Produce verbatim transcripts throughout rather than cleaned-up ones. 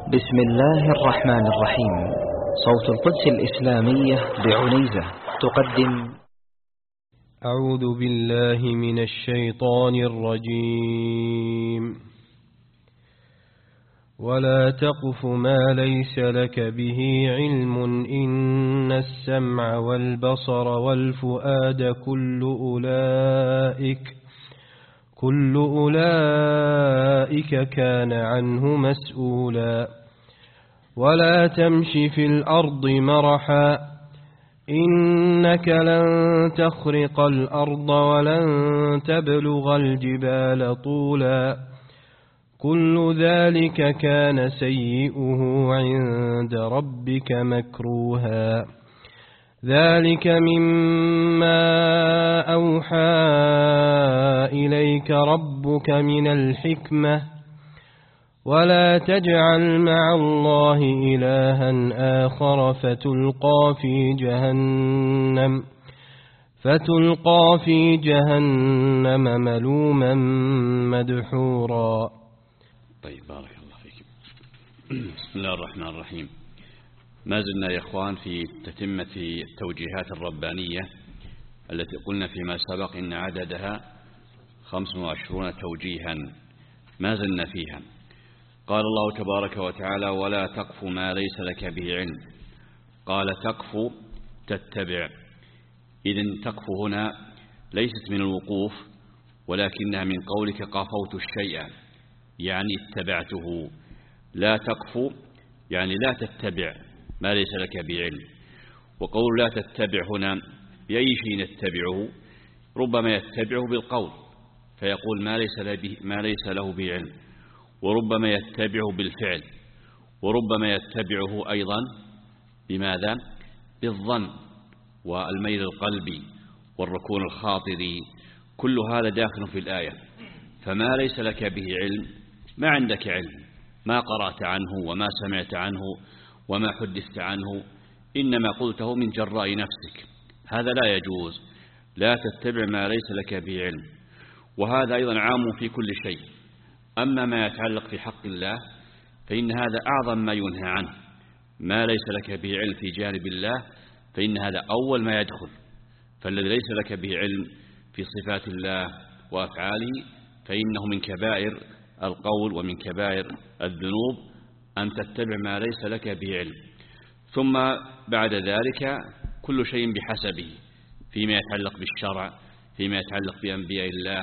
بسم الله الرحمن الرحيم. صوت القدس الإسلامية بعنيزة تقدم أعوذ بالله من الشيطان الرجيم. ولا تقف ما ليس لك به علم إن السمع والبصر والفؤاد كل أولئك كل أولئك كان عنه مسؤولا. ولا تمش في الأرض مرحا إنك لن تخرق الأرض ولن تبلغ الجبال طولا كل ذلك كان سيئه عند ربك مكروها. ذلك مما أوحى إليك ربك من الحكمة ولا تجعل مع الله إلها آخر فتلقى في جهنم فتلقى في جهنم ملوما مدحورا. طيب، بارك الله فيكم. بسم الله الرحمن الرحيم. ما زلنا يا إخوان في تتمة التوجيهات الربانية التي قلنا فيما سبق إن عددها خمس وعشرون توجيها، ما زلنا فيها. قال الله تبارك وتعالى: ولا تقف ما ليس لك به علم. قال تقف تتبع. إذن تقف هنا ليست من الوقوف، ولكنها من قولك قافوت الشيء، يعني اتبعته. لا تقف يعني لا تتبع ما ليس لك به علم. وقول لا تتبع هنا بأي شيء نتبعه؟ ربما يتبعه بالقول فيقول ما ليس له ما ليس له به علم، وربما يتبعه بالفعل، وربما يتبعه أيضا بماذا؟ بالظن والميل القلبي والركون الخاطري. كل هذا داخل في الآية. فما ليس لك به علم، ما عندك علم، ما قرأت عنه وما سمعت عنه وما حدثت عنه، إنما قلته من جراء نفسك، هذا لا يجوز. لا تتبع ما ليس لك به علم. وهذا أيضا عام في كل شيء. أما ما يتعلق في حق الله فإن هذا أعظم ما ينهى عنه. ما ليس لك به علم في جانب الله فإن هذا أول ما يدخل. فالذي ليس لك به علم في صفات الله وأفعاله فإنه من كبائر القول ومن كبائر الذنوب أن تتبع ما ليس لك به علم. ثم بعد ذلك كل شيء بحسبه، فيما يتعلق بالشرع، فيما يتعلق بأنبياء الله،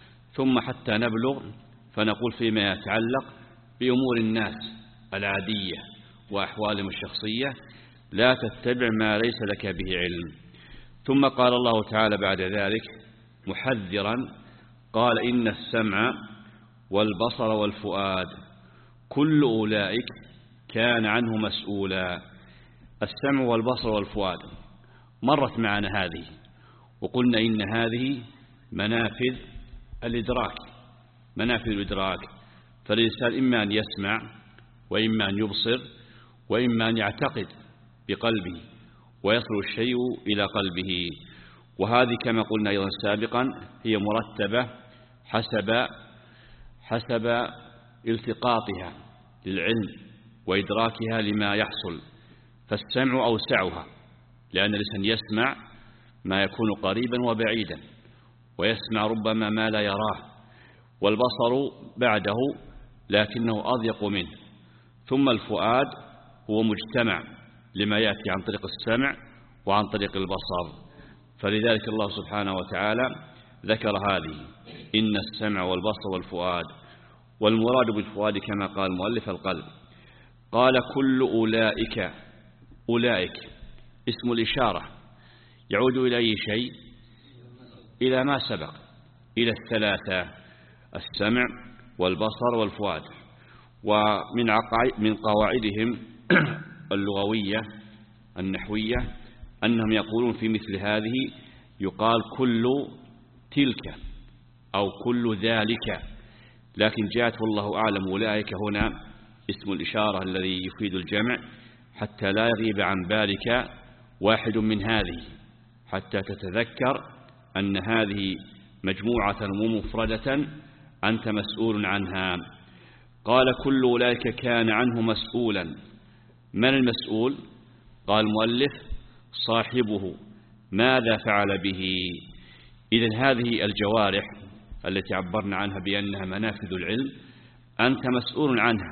ثم حتى نبلغ فنقول فيما يتعلق بأمور الناس العادية وأحوالهم الشخصية لا تتبع ما ليس لك به علم. ثم قال الله تعالى بعد ذلك محذرا، قال إن السمع والبصر والفؤاد كل أولئك كان عنه مسؤولا. السمع والبصر والفؤاد مرت معنا هذه، وقلنا إن هذه منافذ الإدراك منافذ الإدراك. فالإنسان إما أن يسمع وإما أن يبصر وإما أن يعتقد بقلبه ويصل الشيء إلى قلبه. وهذه كما قلنا أيضا سابقا هي مرتبة حسب حسب التقاطها للعلم وإدراكها لما يحصل. فالسمع أوسعها، لأن الإنسان يسمع ما يكون قريبا وبعيدا، ويسمع ربما ما لا يراه. والبصر بعده لكنه أضيق منه. ثم الفؤاد هو مجتمع لما يأتي عن طريق السمع وعن طريق البصر. فلذلك الله سبحانه وتعالى ذكر هذه إن السمع والبصر والفؤاد. والمراد بالفؤاد كما قال المؤلف القلب. قال كل أولئك. أولئك اسم الإشارة يعود إلى أي شيء؟ إلى ما سبق، إلى الثلاثة: السمع والبصر والفؤاد. ومن من قواعدهم اللغوية النحوية أنهم يقولون في مثل هذه يقال كل تلك أو كل ذلك، لكن جاءت والله أعلم أولئك هنا اسم الإشارة الذي يفيد الجمع حتى لا يغيب عن بالك واحد من هذه، حتى تتذكر أن هذه مجموعة ومفردة أنت مسؤول عنها. قال كل أولئك كان عنه مسؤولا. من المسؤول؟ قال المؤلف صاحبه، ماذا فعل به؟ إذن هذه الجوارح التي عبرنا عنها بأنها منافذ العلم أنت مسؤول عنها،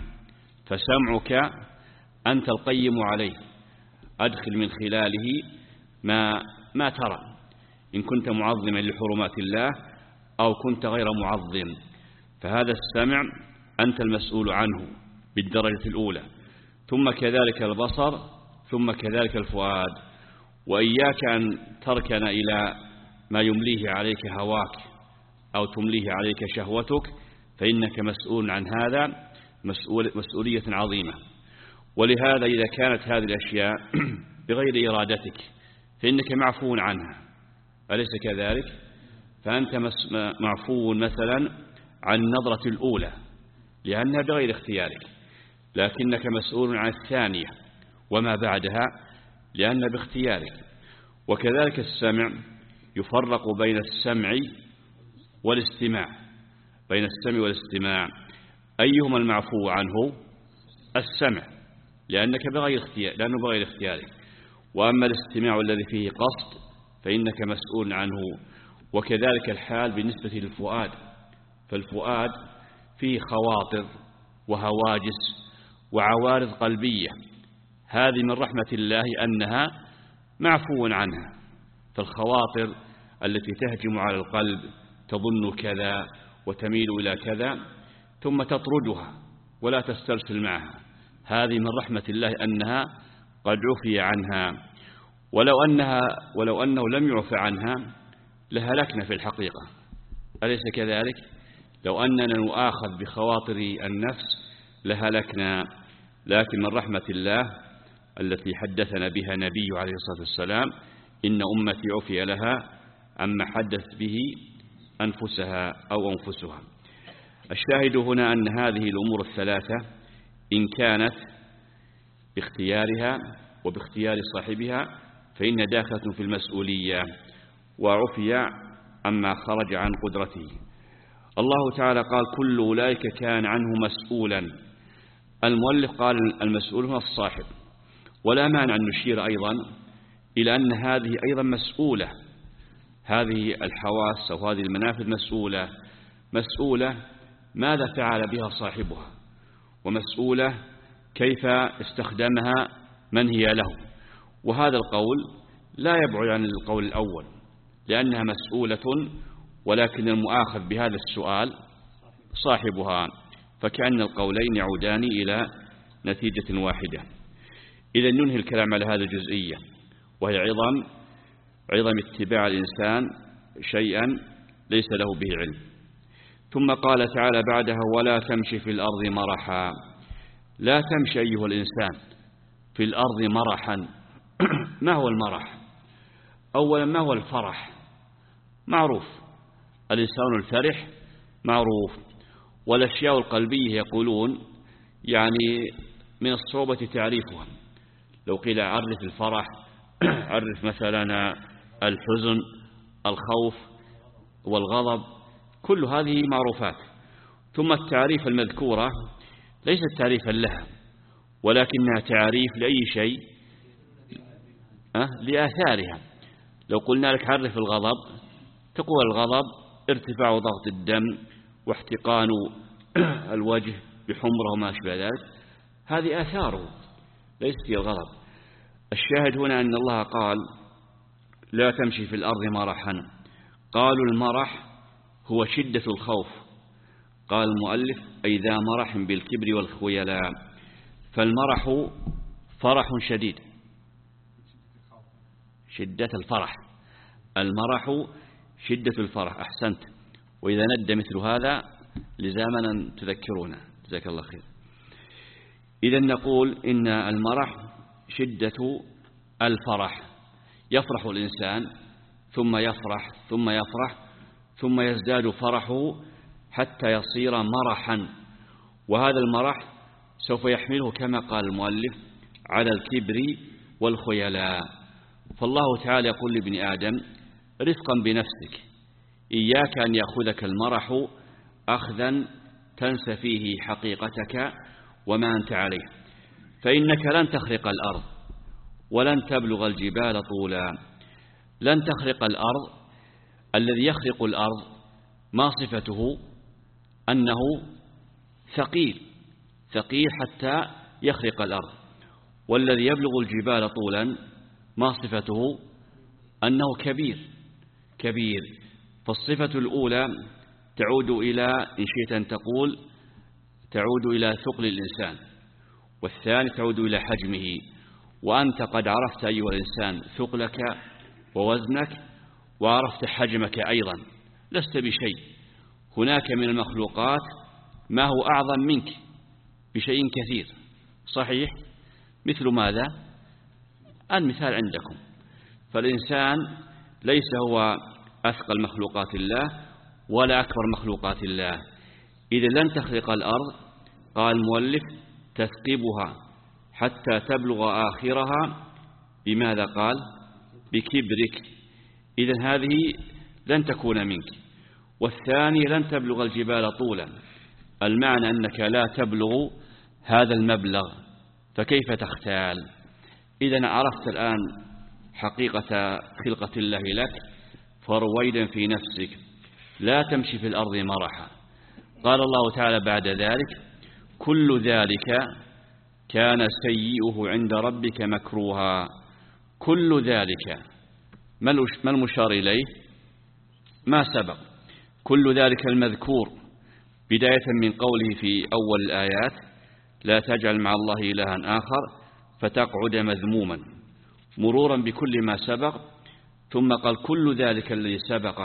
فسمعك أنت القيم عليه، أدخل من خلاله ما, ما ترى، إن كنت معظما لحرمات الله أو كنت غير معظم، فهذا السمع أنت المسؤول عنه بالدرجة الأولى، ثم كذلك البصر، ثم كذلك الفؤاد. وإياك أن تركن إلى ما يمليه عليك هواك أو تمليه عليك شهوتك، فإنك مسؤول عن هذا مسؤول مسؤولية عظيمة. ولهذا إذا كانت هذه الأشياء بغير إرادتك فإنك معفو عنها، أليس كذلك؟ فأنت معفو مثلا عن النظرة الأولى لأنها بغير اختيارك، لكنك مسؤول عن الثانية وما بعدها لأنها باختيارك. وكذلك السمع يفرق بين السمع والاستماع، بين السمع والاستماع أيهما المعفو عنه؟ السمع، لأنك بغير اختيار، لأنه بغير اختيارك. وأما الاستماع الذي فيه قصد فإنك مسؤول عنه. وكذلك الحال بالنسبة للفؤاد، فالفؤاد فيه خواطر وهواجس وعوارض قلبية، هذه من رحمة الله أنها معفو عنها. فالخواطر التي تهجم على القلب تظن كذا وتميل إلى كذا ثم تطردها ولا تسترسل معها، هذه من رحمة الله أنها قد عفي عنها. ولو أنها ولو أنه لم يعفى عنها لهلكنا في الحقيقة، أليس كذلك؟ لو أننا نؤاخذ بخواطر النفس لهلكنا. لكن من رحمة الله التي حدثنا بها نبي عليه الصلاة والسلام إن أمتي عفي لها عما حدث به أنفسها أو أنفسها. الشاهد هنا أن هذه الأمور الثلاثة إن كانت باختيارها وباختيار صاحبها فإن داخلة في المسؤولية، وعفي عما خرج عن قدرته. الله تعالى قال كل أولئك كان عنه مسؤولا. المؤلف قال المسؤول هو الصاحب، ولا مانع أن نشير أيضا إلى أن هذه أيضا مسؤولة، هذه الحواس أو هذه المنافذ مسؤولة، مسؤولة ماذا فعل بها صاحبها، ومسؤولة كيف استخدمها من هي له. وهذا القول لا يبعد عن القول الأول لأنها مسؤولة، ولكن المؤاخذ بهذا السؤال صاحبها، فكأن القولين يعودان إلى نتيجة واحدة. إذا ننهي الكلام على هذه الجزئية، وهي عظم عظم اتباع الإنسان شيئا ليس له به علم. ثم قال تعالى بعدها ولا تمشي في الأرض مرحا. لا تمشي أيها الإنسان في الأرض مرحا. ما هو المرح؟ أولا ما هو الفرح؟ معروف، الإنسان الفرح معروف. والأشياء القلبية يقولون يعني من الصعوبة تعريفها. لو قيل عرف الفرح، عرف مثلا الحزن، الخوف والغضب، كل هذه معروفات. ثم التعريف المذكورة ليست تعريفا لها، ولكنها تعريف لأي شيء أه؟ لآثارها. لو قلنا لك عرف الغضب، تقول الغضب ارتفاع ضغط الدم واحتقان الوجه بحمره وما أشبه ذلك، هذه آثاره ليست هي الغضب. الشاهد هنا أن الله قال لا تمشي في الأرض مرحا. قالوا المرح هو شدة الخوف. قال المؤلف أي ذا مرح بالكبر والخيلاء. فالمرح فرح شديد، شدة الفرح، المرح شدة الفرح. أحسنت، وإذا ند مثل هذا لزامنا تذكرونا، جزاك الله خير. إذا نقول إن المرح شدة الفرح، يفرح الإنسان ثم يفرح ثم يفرح ثم يزداد فرحه حتى يصير مرحا. وهذا المرح سوف يحمله كما قال المؤلف على الكبر والخيلاء. فالله تعالى يقول لابن آدم رفقا بنفسك، إياك أن يأخذك المرح أخذا تنسى فيه حقيقتك وما أنت عليه، فإنك لن تخرق الأرض ولن تبلغ الجبال طولا. لن تخرق الأرض، الذي يخرق الأرض ما صفته؟ أنه ثقيل ثقيل حتى يخرق الأرض. والذي يبلغ الجبال طولا ما صفته؟ أنه كبير كبير. فالصفة الأولى تعود إلى، إن شئت أن تقول، تعود إلى ثقل الإنسان، والثاني تعود إلى حجمه. وأنت قد عرفت أيها الإنسان ثقلك ووزنك، وعرفت حجمك أيضا، لست بشيء. هناك من المخلوقات ما هو أعظم منك بشيء كثير، صحيح؟ مثل ماذا؟ المثال عندكم. فالإنسان ليس هو أثقل مخلوقات الله ولا أكبر مخلوقات الله. إذا لن تخرق الأرض، قال المؤلف، تثقبها حتى تبلغ آخرها. بماذا قال؟ بكبرك. إذا هذه لن تكون منك. والثاني لن تبلغ الجبال طولا، المعنى أنك لا تبلغ هذا المبلغ، فكيف تختال؟ إذا عرفت الآن حقيقة خلقة الله لك، فرويدا في نفسك، لا تمشي في الأرض مرحا. قال الله تعالى بعد ذلك: كل ذلك كان سيئه عند ربك مكروها. كل ذلك ما المشار إليه؟ ما سبق. كل ذلك المذكور بداية من قوله في أول الآيات: لا تجعل مع الله إلها آخر فتقعد مذموما، مرورا بكل ما سبق. ثم قال: كل ذلك الذي سبق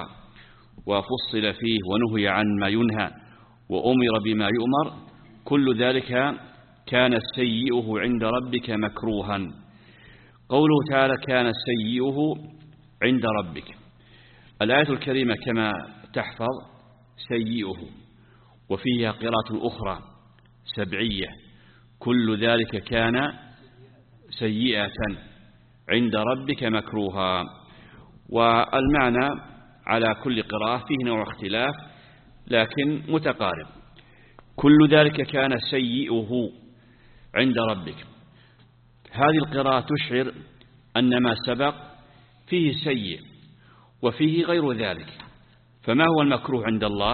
وفصل فيه ونهي عن ما ينهى وأمر بما يؤمر، كل ذلك كان سيئه عند ربك مكروها. قوله تعالى: كان سيئه عند ربك. الآية الكريمة كما تحفظ سيئه، وفيها قراءة أخرى سبعية: كل ذلك كان سيئة عند ربك مكروها. والمعنى على كل قراءة فيه نوع اختلاف لكن متقارب. كل ذلك كان سيئه عند ربك. هذه القراءة تشعر أن ما سبق فيه سيء وفيه غير ذلك. فما هو المكروه عند الله؟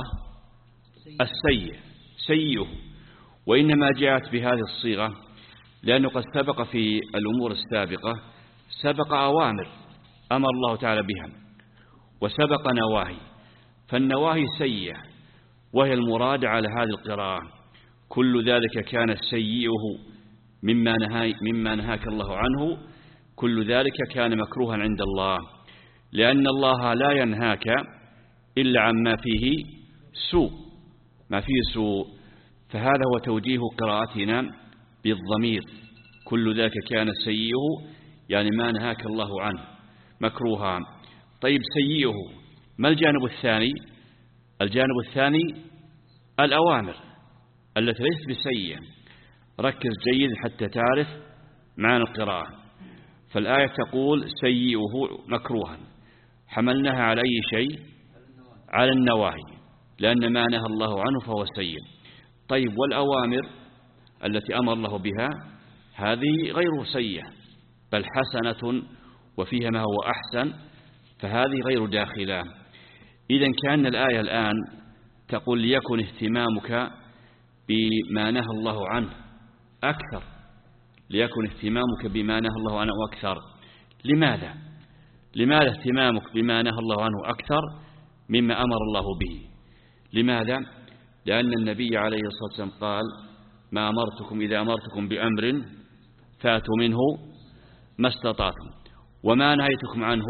السيء، سيئه. وإنما جاءت بهذه الصيغة لأنه قد سبق في الأمور السابقة، سبق أوامر أمر الله تعالى بها، وسبق نواهي، فالنواهي سيئة، وهي المراد على هذه القراءة: كل ذلك كان سيئه مما, نهاي مما نهاك الله عنه. كل ذلك كان مكروها عند الله، لأن الله لا ينهاك إلا عما فيه سوء، ما فيه سوء. فهذا هو توجيه قراءتنا بالضمير: كل ذلك كان سيئه، يعني ما نهاك الله عنه مكروها. طيب سيئه، ما الجانب الثاني؟ الجانب الثاني الأوامر التي ليست بسيئة. ركز جيد حتى تعرف معنى القراءة. فالآية تقول سيئه مكروها، حملناها على أي شيء؟ على النواهي، لأن ما نهى الله عنه فهو سيء. طيب والأوامر التي أمر الله بها هذه غير سيئة، بل حسنة وفيها ما هو أحسن، فهذه غير داخلة. إذن كأن الآية الآن تقول: ليكن اهتمامك بما نهى الله عنه أكثر، ليكن اهتمامك بما نهى الله عنه أكثر. لماذا؟ لماذا اهتمامك بما نهى الله عنه أكثر مما أمر الله به؟ لماذا؟ لأن النبي عليه الصلاة والسلام قال: ما أمرتكم إذا أمرتكم بأمر فاتوا منه ما استطعتم، وما نهيتكم عنه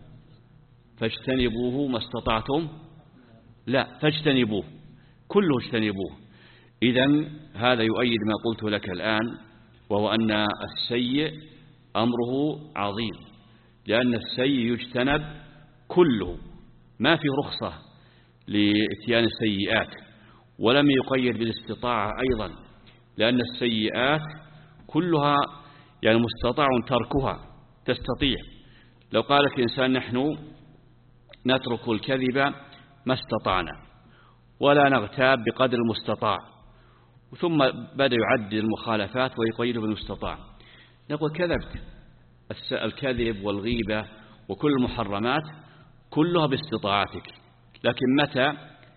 فاجتنبوه ما استطعتم. لا، فاجتنبوه، كله اجتنبوه. إذن هذا يؤيد ما قلت لك الآن، وهو أن السيء أمره عظيم، لأن السيء يجتنب كله، ما في رخصة لإتيان السيئات، ولم يقيد بالاستطاعة أيضا، لأن السيئات كلها يعني مستطاع تركها، تستطيع. لو قال لك إنسان: نحن نترك الكذب ما استطعنا، ولا نغتاب بقدر المستطاع. ثم بدأ يعدد المخالفات ويقيد بالمستطاع. نقول كذبت. الكذب والغيبة وكل المحرمات كلها باستطاعتك، لكن متى؟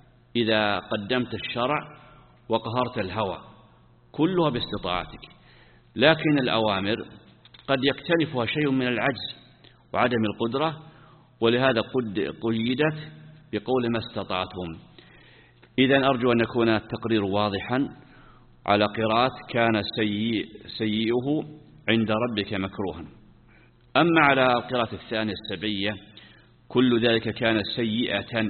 إذا قدمت الشرع وقهرت الهوى، كلها باستطاعتك. لكن الأوامر قد يكتنفها شيء من العجز وعدم القدرة، ولهذا قيدت بقول ما استطعتم. إذن أرجو أن يكون التقرير واضحا على قراءة كان سيء سيئه عند ربك مكروها. أما على القراءة الثانية السبعية كل ذلك كان سيئة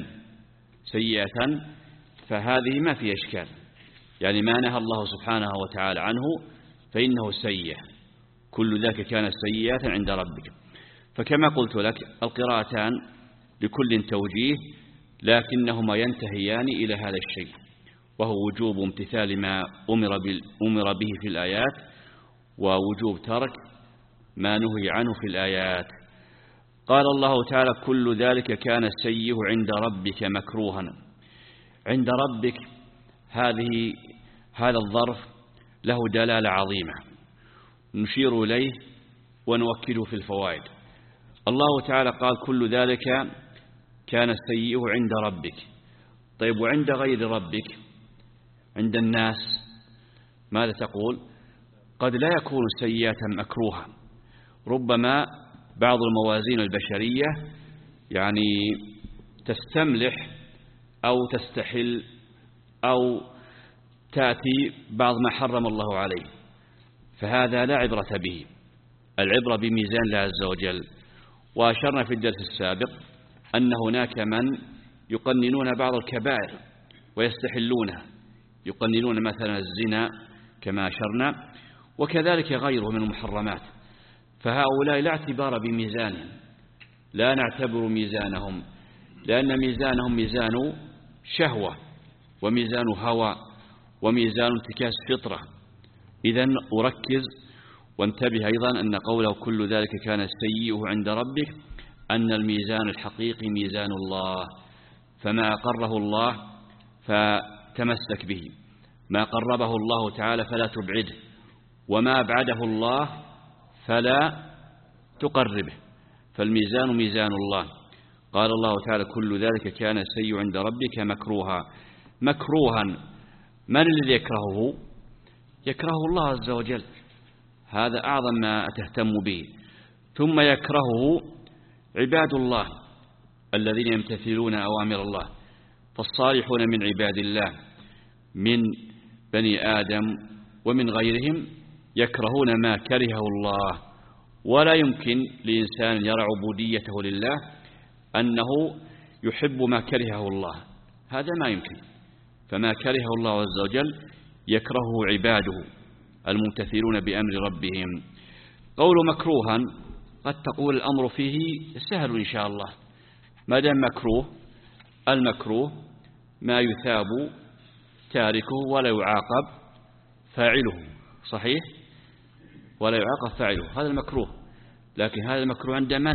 سيئة، فهذه ما في إشكال، يعني ما نهى الله سبحانه وتعالى عنه فإنه سيئ. كل ذلك كان سيئة عند ربك. فكما قلت لك القراءتان لكل توجيه، لكنهما ينتهيان إلى هذا الشيء، وهو وجوب امتثال ما أمر به في الآيات، ووجوب ترك ما نهي عنه في الآيات. قال الله تعالى كل ذلك كان سيئه عند ربك مكروها. عند ربك هذه هذا الظرف له دلالة عظيمة نشير إليه ونؤكده في الفوائد. الله تعالى قال كل ذلك كان سيئه عند ربك. طيب وعند غير ربك، عند الناس ماذا تقول؟ قد لا يكون سيئة مكروها. ربما بعض الموازين البشرية يعني تستملح أو تستحل أو تأتي بعض ما حرم الله عليه، فهذا لا عبرة به. العبرة بميزان الله عز وجل. وأشرنا في الدرس السابق أن هناك من يقننون بعض الكبائر ويستحلونها، يقننون مثلا الزنا كما أشرنا، وكذلك غيره من المحرمات. فهؤلاء لا اعتبار بميزانهم، لا نعتبر ميزانهم، لأن ميزانهم ميزان شهوة وميزان هوى وميزان انتكاس فطرة. إذن أركز وانتبه أيضا أن قوله كل ذلك كان سيئه عند ربك أن الميزان الحقيقي ميزان الله، فما أقره الله فتمسك به، ما قربه الله تعالى فلا تبعده، وما أبعده الله فلا تقربه، فالميزان ميزان الله. قال الله تعالى كل ذلك كان سيئ عند ربك مكروها. مكروها من الذي يكرهه؟ يكرهه الله عز وجل، هذا أعظم ما تهتم به. ثم يكرهه عباد الله الذين يمتثلون أوامر الله، فالصالحون من عباد الله من بني آدم ومن غيرهم يكرهون ما كرهه الله. ولا يمكن لإنسان يرى عبوديته لله أنه يحب ما كرهه الله، هذا ما يمكن. فما كرهه الله عز وجل يكرهه عباده الممتثلون بأمر ربهم. قول مكروها قد تقول الأمر فيه سهل إن شاء الله، ما دام مكروه، المكروه ما يثاب تاركه ولا يعاقب فاعله، صحيح؟ ولا يعاقب فاعله، هذا المكروه. لكن هذا المكروه عند من؟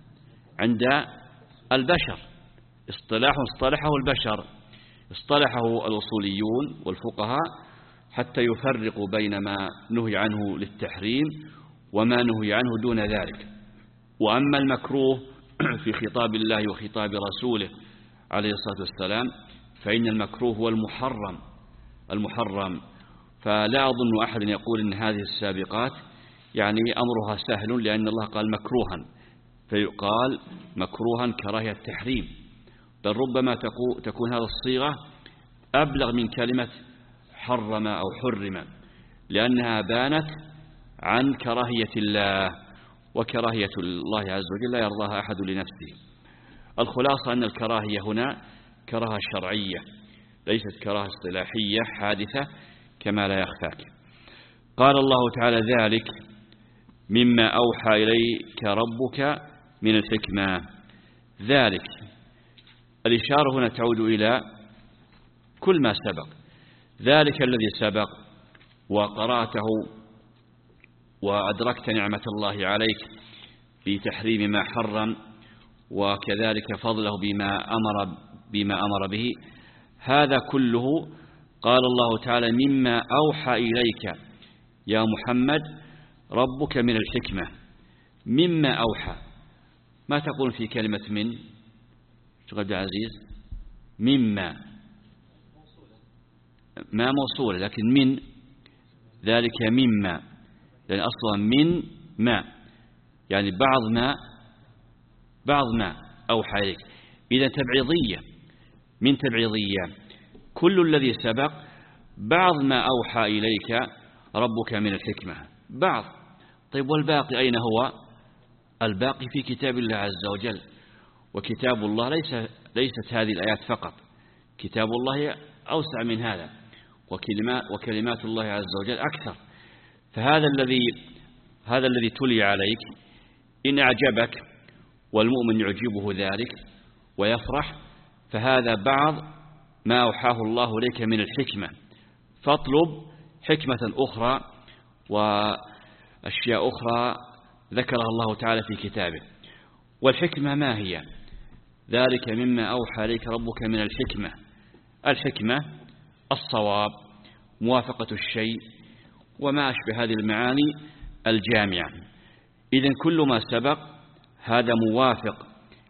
عند البشر، اصطلاح اصطلحه البشر، اصطلحه الأصوليون والفقهاء حتى يفرقوا بين ما نهي عنه للتحريم وما نهي عنه دون ذلك. وأما المكروه في خطاب الله وخطاب رسوله عليه الصلاة والسلام فإن المكروه هو المحرم المحرم فلا أظن أحد يقول إن هذه السابقات يعني أمرها سهل، لأن الله قال مكروها، فيقال مكروها كراهية التحريم، بل ربما تكون هذه الصيغة أبلغ من كلمة حرم أو حرم، لأنها بانت عن كراهية الله، وكراهية الله عز وجل لا يرضاها أحد لنفسه. الخلاصة أن الكراهية هنا كراهة شرعية ليست كراهة اصطلاحية حادثة كما لا يخفاك. قال الله تعالى ذلك مما أوحى إليك ربك من الحكمة. ذلك الإشارة هنا تعود إلى كل ما سبق، ذلك الذي سبق وقرأته وأدركت نعمة الله عليك بتحريم ما حرم، وكذلك فضله بما أمر بما أمر به، هذا كله قال الله تعالى مما أوحى إليك يا محمد ربك من الحكمة. مما أوحى، ما تقول في كلمة من شيخ عبد العزيز؟ مما ما موصولة، لكن من ذلك مما، لأن أصلا من ما يعني بعض ما بعض ما أوحى إليك. إذا تبعيضية، من تبعيضية، كل الذي سبق بعض ما أوحى إليك ربك من الحكمة، بعض. طيب والباقي أين هو؟ الباقي في كتاب الله عز وجل. وكتاب الله ليس ليست هذه الآيات فقط، كتاب الله أوسع من هذا، وكلمات, وكلمات الله عز وجل أكثر. فهذا الذي هذا الذي تلي عليك إن أعجبك والمؤمن يعجبه ذلك ويفرح، فهذا بعض ما أوحاه الله إليك من الحكمة، فاطلب حكمة أخرى وأشياء أخرى ذكرها الله تعالى في كتابه. والحكمة ما هي؟ ذلك مما أوحى إليك ربك من الحكمة. الحكمة الصواب، موافقة الشيء، وما أشبه هذه المعاني الجامعة. إذن كل ما سبق هذا موافق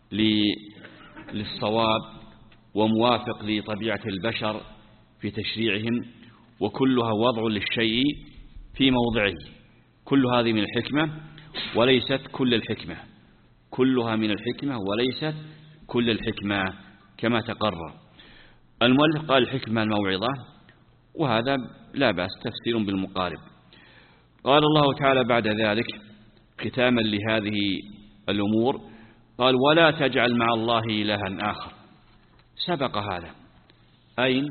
للصواب وموافق لطبيعة البشر في تشريعهم، وكلها وضع للشيء في موضعه. كل هذه من الحكمة وليست كل الحكمة، كلها من الحكمة وليست كل الحكمة كما تقرر. المؤلف قال الحكمة الموعظة، وهذا لا بأس تفسير بالمقارب. قال الله تعالى بعد ذلك ختاما لهذه الأمور قال ولا تجعل مع الله إلها آخر. سبق هذا أين؟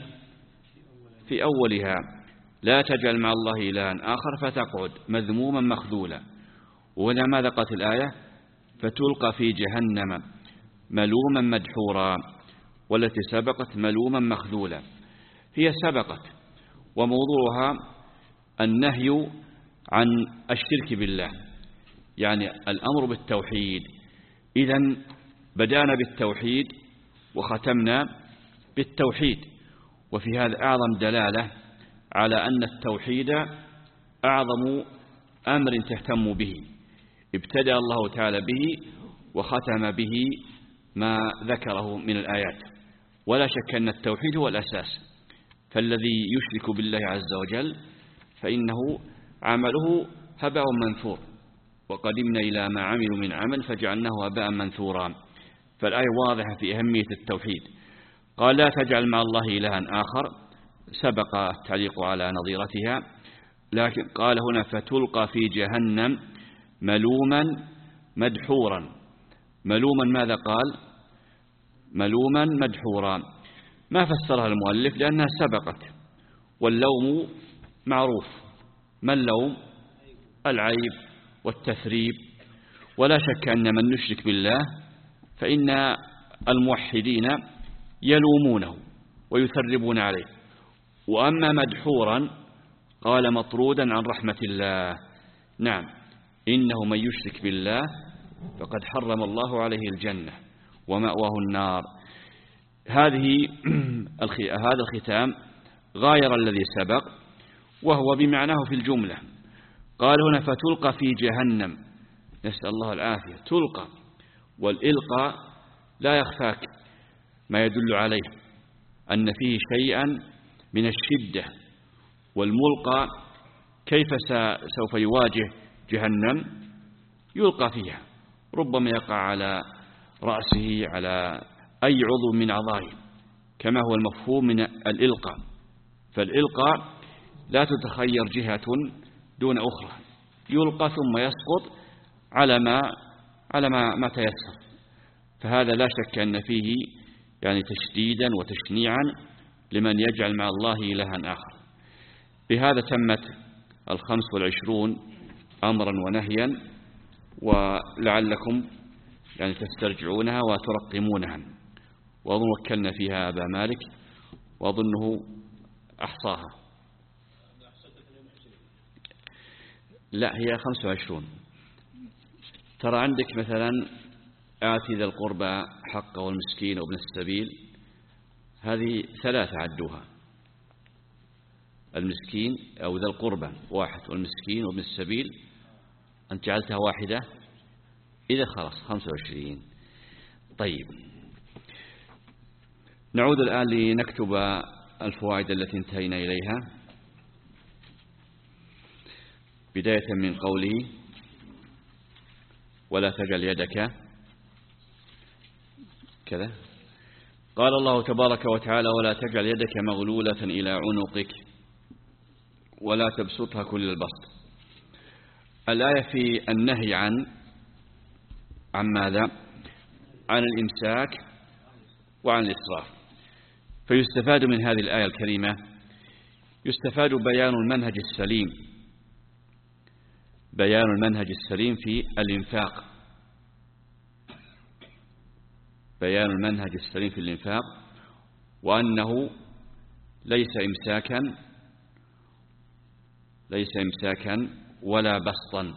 في أولها لا تجعل مع الله إلها آخر فتقعد مذموما مخذولا. وهنا ماذا قالت الآية؟ فتلقى في جهنم ملوما مدحورا، والتي سبقت ملوما مخذولا. هي سبقت وموضوعها النهي عن الشرك بالله، يعني الأمر بالتوحيد. إذن بدأنا بالتوحيد وختمنا بالتوحيد، وفي هذا أعظم دلالة على أن التوحيد أعظم أمر تهتم به. ابتدأ الله تعالى به وختم به ما ذكره من الآيات. ولا شك أن التوحيد هو الأساس، فالذي يشرك بالله عز وجل فإنه عمله هباء منثور، وقدمنا إلى ما عملوا من عمل فجعلناه هباء منثورا. فالآية واضحة في أهمية التوحيد. قال لا تجعل مع الله إلها آخر، سبق التعليق على نظيرتها، لكن قال هنا فتلقى في جهنم ملوما مدحورا. ملوما ماذا قال؟ ملوما مدحورا. ما فسرها المؤلف لأنها سبقت، واللوم معروف. ما اللوم؟ العيب والتثريب. ولا شك أن من يشرك بالله فإن الموحدين يلومونه ويثربون عليه. وأما مدحورا قال مطرودا عن رحمة الله. نعم، إنه من يشرك بالله فقد حرم الله عليه الجنة ومأواه النار. هذه هذا الختام غاير الذي سبق، وهو بمعناه في الجملة. قال هنا فتلقى في جهنم، نسأل الله العافية. تلقى، والإلقاء لا يخفاك ما يدل عليه أن فيه شيئا من الشدة. والملقى كيف سوف يواجه جهنم؟ يلقى فيها، ربما يقع على رأسه، على أي عضو من أعضائه، كما هو المفهوم من الإلقاء. فالإلقاء لا تتخير جهة دون أخرى، يلقى ثم يسقط على ما على ما, ما تيسر. فهذا لا شك أن فيه يعني تشديدا وتشنيعا لمن يجعل مع الله إلها آخر. بهذا تمت الخمس والعشرون أمرا ونهيا، ولعلكم يعني تسترجعونها وترقمونها. وأظن وكلنا فيها أبا مالك وأظنه أحصاها. لا، هي خمس وعشرون. ترى عندك مثلا آتي ذا القربى حقه والمسكين وابن السبيل، هذه ثلاثة عدوها: المسكين أو ذا القربى واحد، والمسكين وابن السبيل أنت جعلتها واحدة، إذا خلاص خمسة وعشرين. طيب، نعود الآن لنكتب الفوائد التي انتهينا إليها، بداية من قوله: ولا تجعل يدك كذا. قال الله تبارك وتعالى: ولا تجعل يدك مغلولة إلى عنقك ولا تبسطها كل البسط. الآية في النهي عن عن ماذا؟ عن الإمساك وعن الإسراف. فيستفاد من هذه الآية الكريمة يستفاد بيان المنهج السليم بيان المنهج السليم في الإنفاق بيان المنهج السليم في الإنفاق وأنه ليس إمساكا ليس إمساكا ولا بسطا،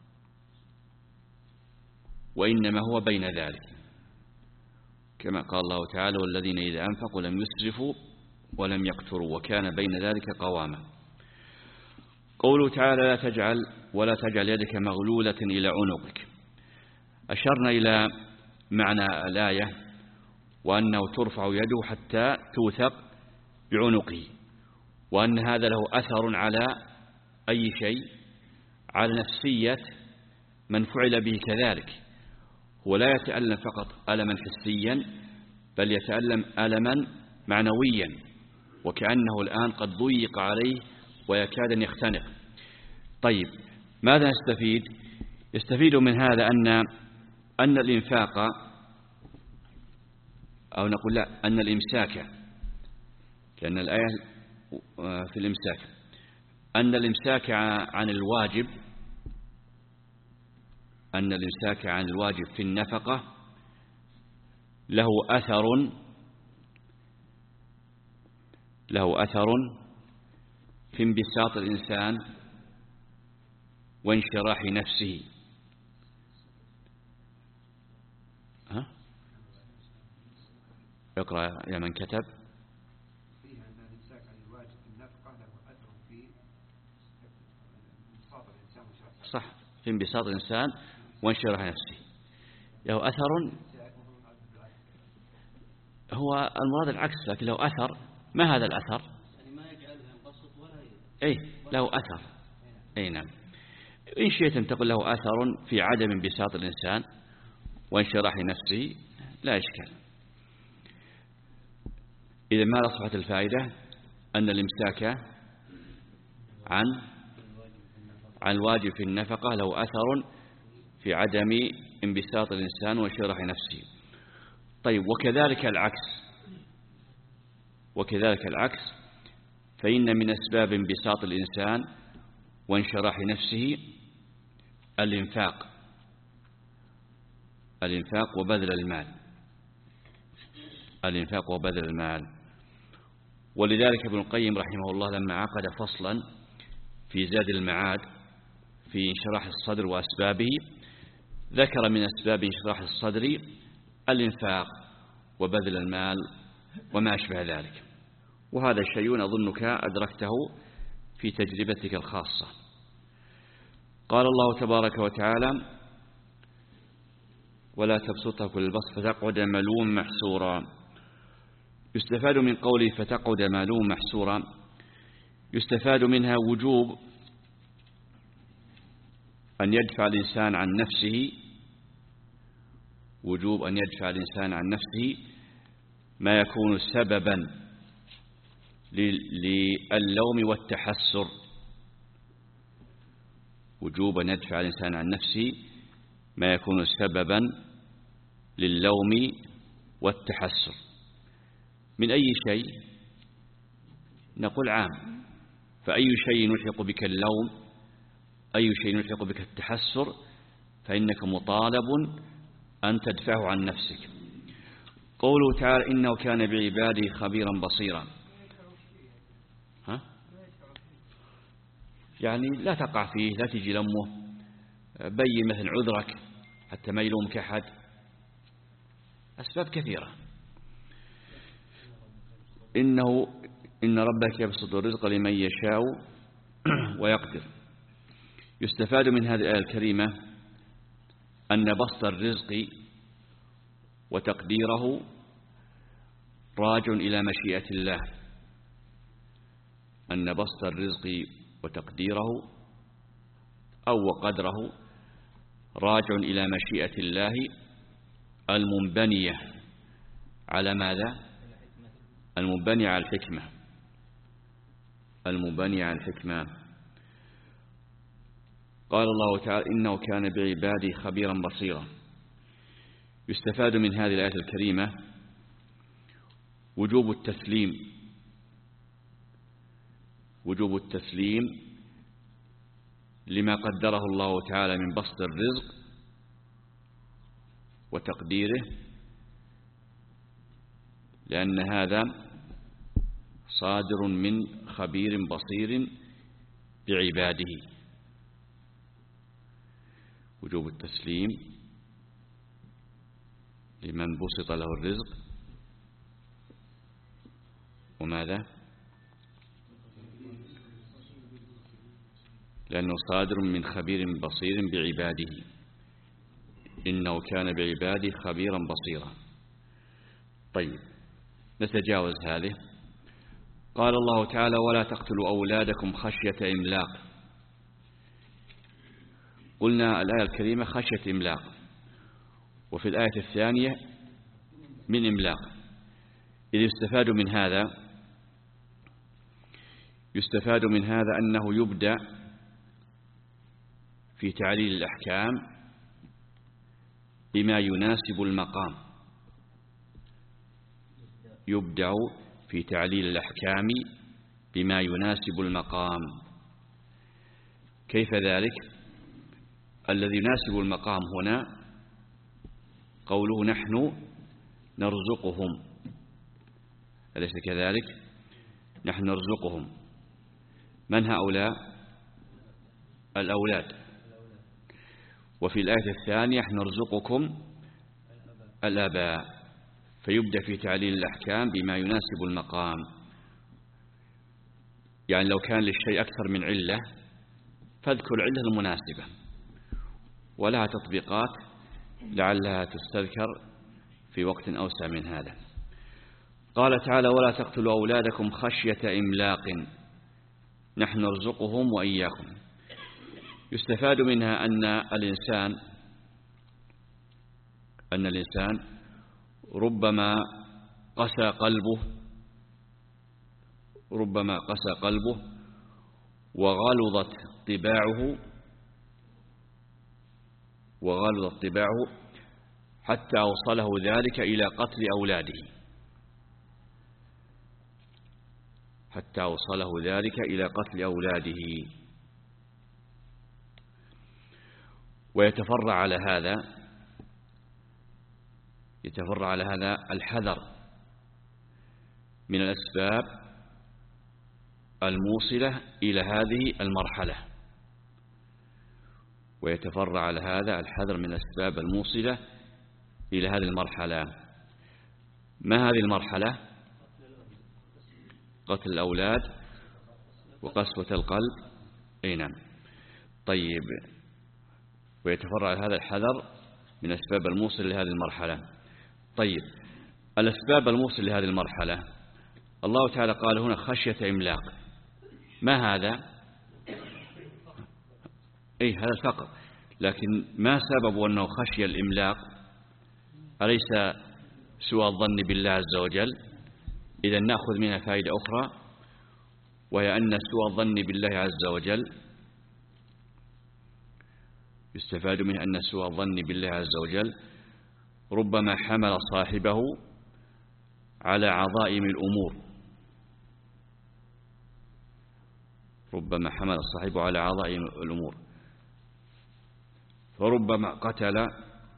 وإنما هو بين ذلك، كما قال الله تعالى: والذين إذا أنفقوا لم يسرفوا ولم يقتروا وكان بين ذلك قواما. قوله تعالى: لا تجعل ولا تجعل يدك مغلولة إلى عنقك. أشرنا إلى معنى الآية وأنه ترفع يده حتى توثق بعنقه، وأن هذا له أثر على أي شيء؟ على نفسية من فعل به كذلك. هو لا يتألم فقط ألما حسيا، بل يتألم ألما معنويا، وكأنه الآن قد ضيق عليه ويكاد أن يختنق. طيب، ماذا نستفيد؟ يستفيد من هذا أن أن الإنفاق، أو نقول لا، أن الإمساك، لأن الآية في الإمساك، أن الإمساك عن الواجب أن الإمساك عن الواجب في النفقة له أثر له أثر في انبساط الإنسان وانشراح نفسه. ها؟ اقرأ يا من كتب. صح، في انبساط الإنسان وانشراح نفسه له أثر. هو المراد العكس، لكن له أثر. ما هذا الأثر؟ أي له أثر. أي نعم. إن شئت أن تقول له أثر في عدم انبساط الإنسان وانشراح نفسه لا إشكال. إذا ما أصبحت الفائدة أن الإمساك عن عن الواجب في النفقة له أثر في عدم انبساط الإنسان وانشراح نفسه. طيب، وكذلك العكس وكذلك العكس فإن من أسباب انبساط الإنسان وانشراح نفسه الإنفاق الإنفاق وبذل المال الإنفاق وبذل المال ولذلك ابن القيم رحمه الله لما عقد فصلا في زاد المعاد في انشراح الصدر وأسبابه ذكر من أسباب انشراح الصدر الإنفاق وبذل المال وما أشبه ذلك. وهذا الشيء أظنك أدركته في تجربتك الخاصة. قال الله تبارك وتعالى: ولا تبسطها كل البسط فتقعد ملوم محسورا. يستفاد من قوله فتقعد ملوم محسورا، يستفاد منها وجوب أن يدفع الإنسان عن نفسه وجوب أن يدفع الإنسان عن نفسه ما يكون سببا للوم والتحسر وجوب أن يدفع الإنسان عن نفسه ما يكون سببا للوم والتحسر. من أي شيء؟ نقول عام. فأي شيء يلحق بك اللوم، أي شيء يلحق بك التحسر، فإنك مطالب أن تدفعه عن نفسك. قوله تعالى: إنه كان بعباده خبيرا بصيرا. ها؟ يعني لا تقع فيه، لا تجي لمه، بين مثل عذرك حتى ما يلومك أحد. أسباب كثيرة. إنه إن ربك يبسط الرزق لمن يشاء ويقدر. يستفاد من هذه الآية الكريمة أن بسط الرزق وتقديره راجع إلى مشيئة الله، أن بسط الرزق وتقديره أو وقدره راجع إلى مشيئة الله المنبنية على ماذا؟ المنبنية على الحكمة، المنبنية على الحكمة. قال الله تعالى إنه كان بعبادي خبيرا بصيرا. يستفاد من هذه الآية الكريمة وجوب التسليم، وجوب التسليم لما قدره الله تعالى من بسط الرزق وتقديره، لأن هذا صادر من خبير بصير بعباده. وجوب التسليم لمن بسط له الرزق وماذا؟ لأنه صادر من خبير بصير بعباده، إنه كان بعباده خبيرا بصيرا. طيب نتجاوز هذه. قال الله تعالى ولا تقتلوا أولادكم خشية إملاق. قلنا الآية الكريمة خشية إملاق، وفي الآية الثانية من إملاق. إذ يستفاد من هذا يستفاد من هذا أنه يبدأ في تعليل الأحكام بما يناسب المقام، يبدأ في تعليل الأحكام بما يناسب المقام. كيف ذلك؟ الذي يناسب المقام هنا قوله نحن نرزقهم، أليس كذلك؟ نحن نرزقهم. من هؤلاء؟ الأولاد. وفي الآية الثانية نحن نرزقكم الآباء، فيبدأ في تعليل الأحكام بما يناسب المقام. يعني لو كان للشيء أكثر من علة فاذكر العلة المناسبة، ولها تطبيقات لعلها تستذكر في وقت أوسع من هذا. قال تعالى ولا تقتلوا أولادكم خشية إملاق نحن نرزقهم وإياكم. يستفاد منها أن الإنسان أن الإنسان ربما قسى قلبه ربما قسى قلبه وغلظت طباعه وغلظت طباعه حتى أوصله ذلك إلى قتل أولاده حتى أوصله ذلك إلى قتل أولاده. ويتفرع على هذا يتفرع على هذا الحذر من الأسباب الموصلة إلى هذه المرحلة ويتفرع على هذا الحذر من الأسباب الموصلة إلى هذه المرحلة. ما هذه المرحلة؟ قتل الأولاد وقسوة القلب. أي نعم. طيب ويتفرع على هذا الحذر من الأسباب الموصلة لهذه المرحلة. طيب الأسباب الموصلة لهذه المرحلة الله تعالى قال هنا خشية إملاق. ما هذا؟ أي هذا الفقر، لكن ما سبب أنه خشي الإملاق؟ أليس سوى الظن بالله عز وجل؟ إذا نأخذ منها فائدة أخرى، وهي أن سوى الظن بالله عز وجل يستفاد من أن سوى الظن بالله عز وجل ربما حمل صاحبه على عظائم الأمور ربما حمل صاحبه على عظائم الأمور فربما قتل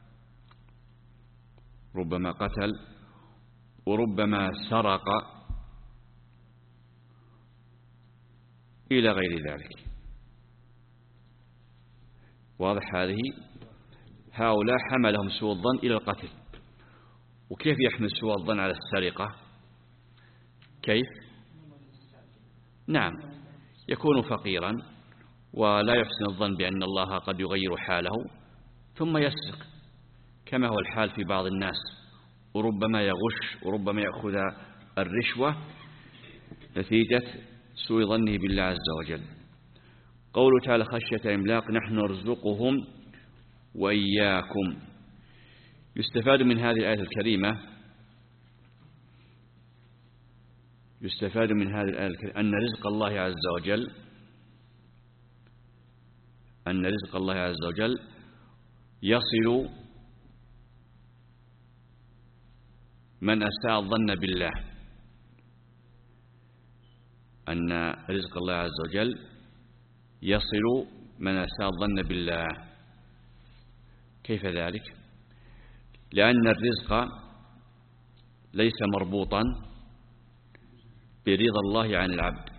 ربما قتل وربما سرق إلى غير ذلك. واضح؟ هذه هؤلاء حملهم سوء الظن إلى القتل. وكيف يحمل سوء الظن على السرقة؟ كيف؟ نعم، يكون فقيرا ولا يحسن الظن بأن الله قد يغير حاله ثم يسرق كما هو الحال في بعض الناس، وربما يغش وربما يأخذ الرشوة نتيجة سوء ظنه بالله عز وجل. قوله تعالى خشية إملاق نحن نرزقهم وإياكم. يستفاد من هذه الآية الكريمة يستفاد من هذه الآية الكريمة أن رزق الله عز وجل أن رزق الله عز وجل يصل من أساء الظن بالله، أن رزق الله عز وجل يصل من أساء الظن بالله. كيف ذلك؟ لأن الرزق ليس مربوطا برضا الله عن العبد،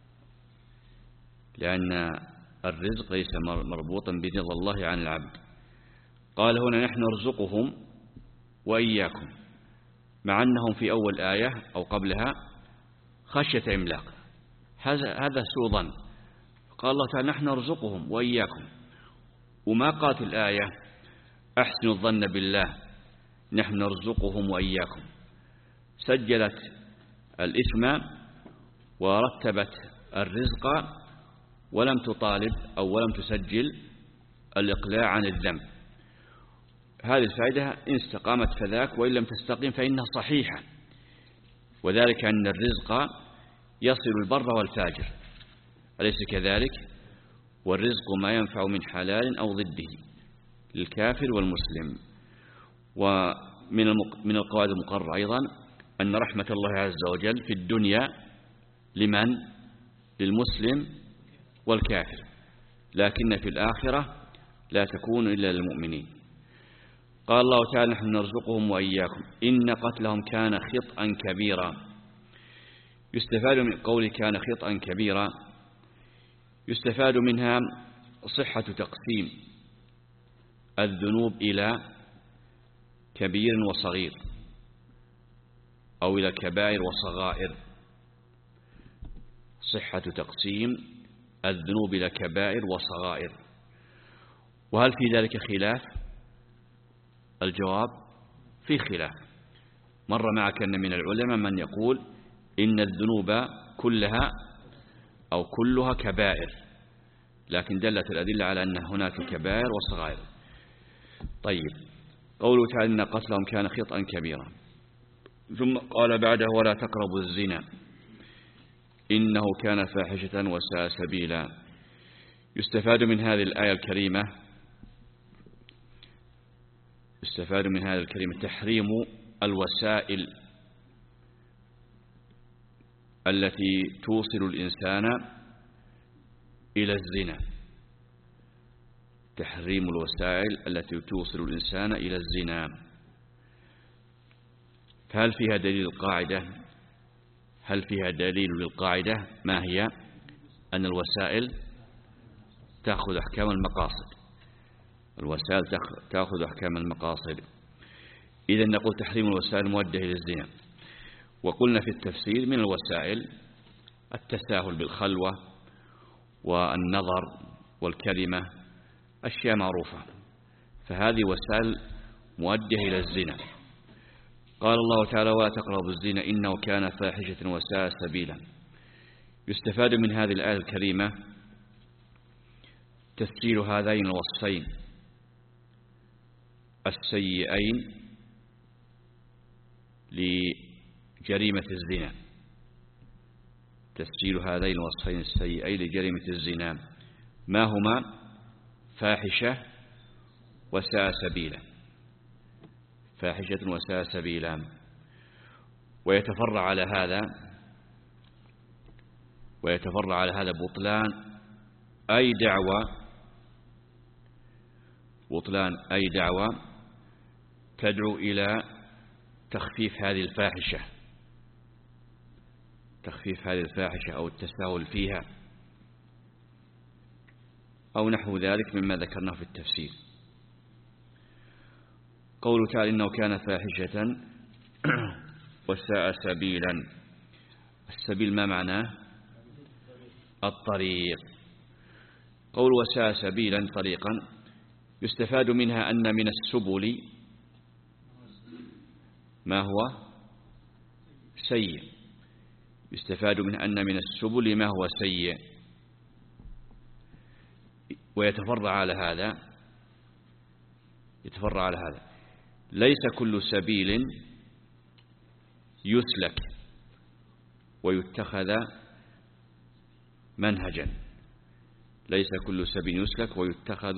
لأن الرزق ليس مربوطا برضا الله عن العبد. قال هنا نحن نرزقهم وإياكم، مع أنهم في أول آية أو قبلها خشية إملاق، هذا هذا سوء ظن. قال الله تعالى نحن نرزقهم وإياكم، وما قالت الآية أحسن الظن بالله نحن نرزقهم وإياكم. سجلت الإثم ورتبت الرزق ولم تطالب أو ولم تسجل الإقلاع عن الذنب. هذه الفائدة إن استقامت فذاك، وإن لم تستقيم فإنها صحيحة، وذلك أن الرزق يصل البر والفاجر، أليس كذلك؟ والرزق ما ينفع من حلال أو ضده للكافر والمسلم. ومن من القواعد المقررة أيضا أن رحمة الله عز وجل في الدنيا لمن؟ للمسلم والكافر، لكن في الآخرة لا تكون إلا للمؤمنين. قال الله تعالى نحن نرزقهم وإياكم إن قتلهم كان خطأ كبيرا. يستفاد من قول كان خطأ كبيرا، يستفاد منها صحة تقسيم الذنوب إلى كبير وصغير أو إلى كبائر وصغائر، صحة تقسيم الذنوب إلى كبائر وصغائر. وهل في ذلك خلاف؟ الجواب في خلاف. مر معك أن من العلماء من يقول إن الذنوب كلها أو كلها كبائر، لكن دلت الأدلة على أن هناك كبائر وصغائر. طيب، قوله تعالى إن قتلهم كان خطأ كبيرا، ثم قال بعده ولا تقربوا الزنا إنه كان فاحشة وساء سبيلا. يستفاد من هذه الآية الكريمة يستفاد من هذه الكلمة تحريم الوسائل التي توصل الإنسان إلى الزنا، تحريم الوسائل التي توصل الإنسان إلى الزنا. فهل فيها دليل القاعدة؟ هل فيها دليل للقاعدة؟ ما هي؟ أن الوسائل تأخذ أحكام المقاصد، الوسائل تأخذ أحكام المقاصد. إذن نقول تحريم الوسائل موجه إلى الزنا. وقلنا في التفسير من الوسائل التساهل بالخلوة والنظر والكلمة، أشياء معروفة، فهذه وسائل موجه إلى الزنا. قال الله تعالى ولا تقربوا الزنا إنه كان فاحشة وساء سبيلا. يستفاد من هذه الآية الكريمة تسجيل هذين الوصفين السيئين لجريمة الزنا، تسجيل هذين الوصفين السيئين لجريمة الزنا، ما هما؟ فاحشة وساء سبيلا، فاحشة وساء سبيلا. ويتفرع على هذا ويتفرع على هذا بطلان أي دعوة بطلان أي دعوة تدعو إلى تخفيف هذه الفاحشة تخفيف هذه الفاحشة أو التساهل فيها أو نحو ذلك مما ذكرناه في التفسير. قوله تعالى إنه كان فاحشة وساء سبيلا. السبيل ما معناه؟ الطريق. قول وساء سبيلا طريقا يستفاد منها أن من السبل ما هو سيء، يستفاد منها أن من السبل ما هو سيء. ويتفرع على هذا يتفرع على هذا ليس كل سبيل يسلك ويتخذ منهجا، ليس كل سبيل يسلك ويتخذ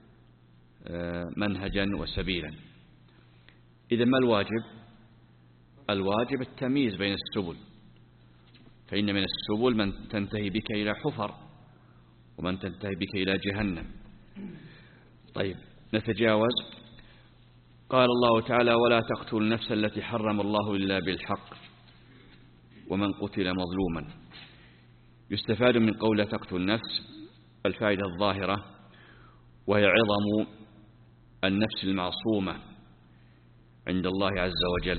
منهجا وسبيلا. إذا ما الواجب؟ الواجب التمييز بين السبل، فإن من السبل من تنتهي بك إلى حفر ومن تنتهي بك إلى جهنم. طيب نتجاوز. قال الله تعالى: ولا تقتلوا النفس التي حرم الله إلا بالحق ومن قتل مظلوما. يستفاد من قول لا تقتلوا النفس الفائدة الظاهرة، وهي عظم النفس المعصومة عند الله عز وجل،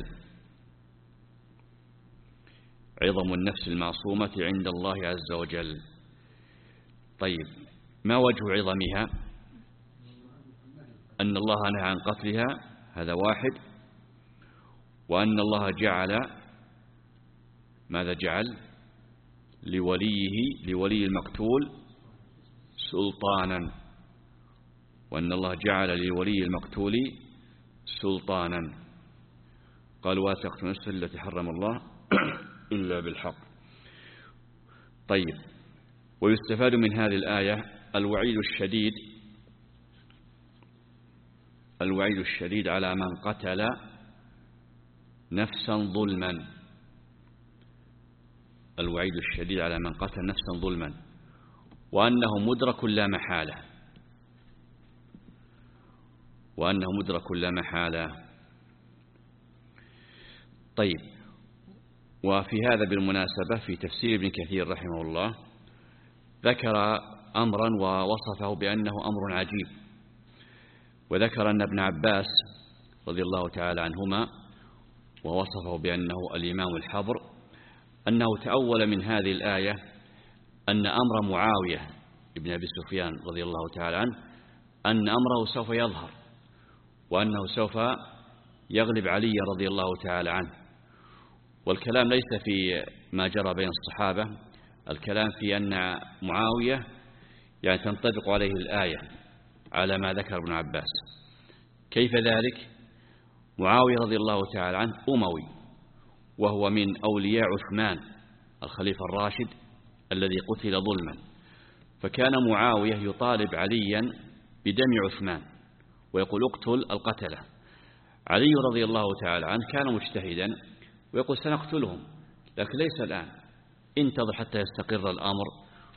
عظم النفس المعصومة عند الله عز وجل. طيب ما وجه عظمها؟ أن الله نهى عن قتلها، هذا واحد، وأن الله جعل ماذا جعل؟ لوليه لولي المقتول سلطانا، وأن الله جعل لولي المقتول سلطانا. قال: ولا تقتلوا النفس التي حرم الله إلا بالحق. طيب ويستفاد من هذه الآية الوعيد الشديد الوعيد الشديد على من قتل نفسا ظلما، الوعيد الشديد على من قتل نفسا ظلما، وأنه مدرك لا محالة، وأنه مدرك لا محالة. طيب وفي هذا بالمناسبة في تفسير ابن كثير رحمه الله ذكر أمرا ووصفه بأنه أمر عجيب، وذكر أن ابن عباس رضي الله تعالى عنهما ووصفه بأنه الإمام الحبر أنه تأول من هذه الآية أن أمر معاوية ابن أبي سفيان رضي الله تعالى عنه أن أمره سوف يظهر، وأنه سوف يغلب علي رضي الله تعالى عنه. والكلام ليس في ما جرى بين الصحابة، الكلام في أن معاوية يعني تنطبق عليه الآية على ما ذكر ابن عباس. كيف ذلك؟ معاوية رضي الله تعالى عنه أموي، وهو من أولياء عثمان الخليفة الراشد الذي قتل ظلما، فكان معاوية يطالب عليا بدم عثمان ويقول اقتل القتلة. علي رضي الله تعالى عنه كان مجتهدا ويقول سنقتلهم، لكن ليس الآن، انتظر حتى يستقر الأمر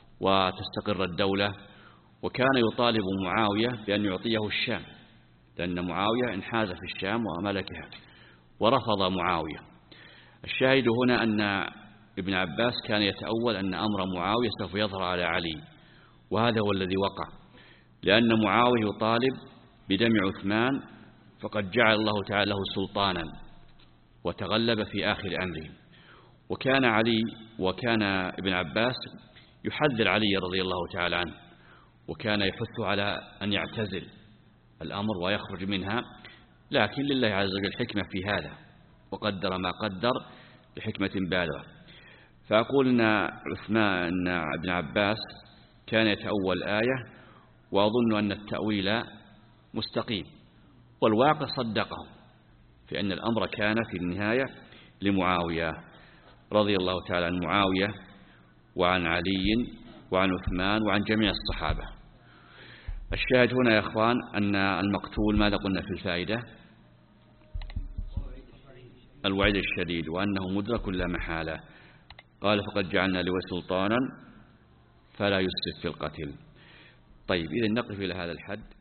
وتستقر الدولة. وكان يطالب معاوية بأن يعطيه الشام، لأن معاوية انحاز في الشام وملكها، ورفض معاوية. الشاهد هنا أن ابن عباس كان يتأول أن أمر معاوية سوف يظهر على علي، وهذا هو الذي وقع، لأن معاوية يطالب بدم عثمان فقد جعل الله تعالى له سلطانا وتغلب في آخر أمره. وكان علي وكان ابن عباس يحذر علي رضي الله تعالى عنه، وكان يحث على أن يعتزل الأمر ويخرج منها، لكن لله عز وجل حكمة في هذا، وقدر ما قدر لحكمة بالغة. فأقول أن عثمان أن ابن عباس كان يتأول آية، وأظن أن التأويل مستقيم، والواقع صدقه في أن الأمر كان في النهاية لمعاوية رضي الله تعالى عن معاوية وعن علي وعن عثمان وعن جميع الصحابة. الشاهد هنا يا أخوان أن المقتول ماذا قلنا في الفائدة؟ الوعيد الشديد، وأنه مدرك لا محالة. قال فقد جعلنا له سلطانا فلا يسرف في القتل. طيب إذن نقف إلى هذا الحد.